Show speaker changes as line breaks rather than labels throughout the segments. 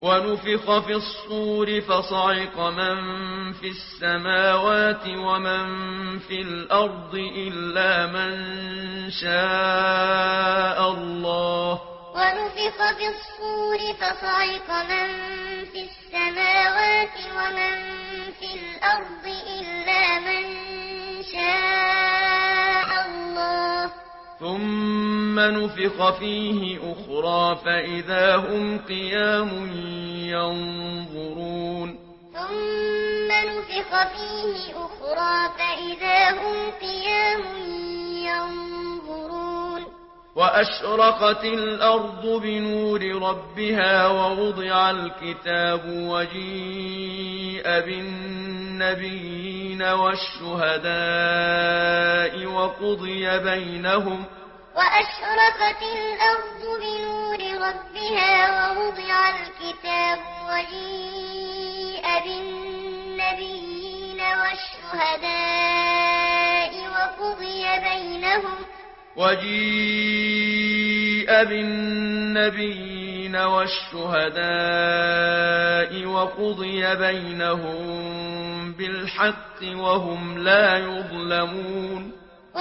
ونفخ في الصور فصعق من في السماوات ومن في الأرض إلا من شاء الله.
ونفخ في الصور فصعق من في السماوات ومن في الأرض إلا من شاء الله.
ثم نفخ فيه أخرى فإذا هم قيام ينظرون.
ثم نفخ فيه أخرى فإذا هم قيام ينظرون.
وأشرقت الأرض بنور ربها ووضع الكتاب وجيء بالنبيين والشهداء وقضي بينهم.
وأشرقت الأرض بنور ربها ووضع الكتاب وجيء بالنبيين والشهداء وقضي بينهم.
وجيء بالنبيين والشهداء وقضي بينهم بالحق وهم لا يظلمون.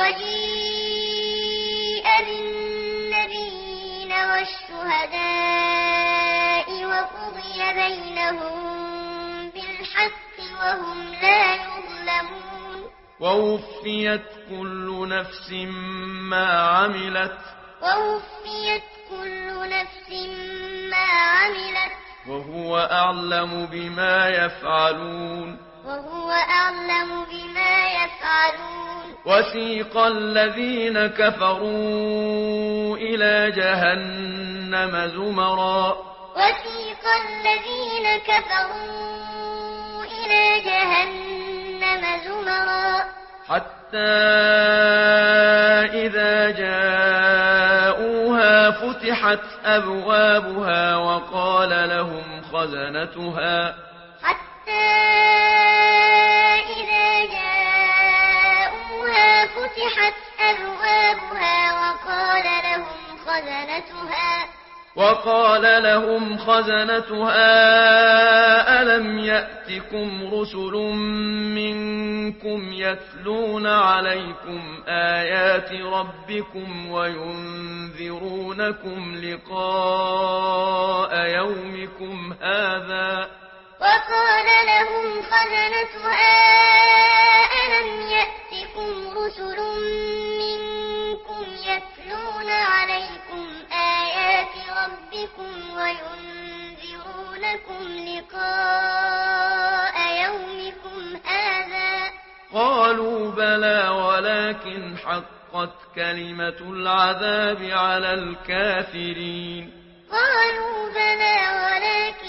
وجيء بالنبيين والشهداء وقضي بينهم بالحق وهم لا يظلمون.
ووفيت كل نفس ما عملت.
ووفيت كل نفس ما عملت.
وهو أعلم بما يفعلون.
وهو أعلم بما يفعلون.
وسيق الذين كفروا إلى جهنم زمرا.
وسيق الذين كفروا إلى جهنم زمرا.
حتى إذا جاءوها فتحت أبوابها وقال لهم خزنتها.
حتى إذا جاءوها فتحت أبوابها
وقال لهم خزنتها ألم يأتكم رسل منكم يتلون عليكم آيات ربكم وينذرونكم لقاء يومكم هذا.
وقال لهم خزنتها ألم يأتكم رسل منكم يتلون عليكم آيات ربكم وينذرونكم لقاء يومكم هذا.
قالوا بلى ولكن حقت كلمة العذاب على الكافرين.
قالوا بلى ولكن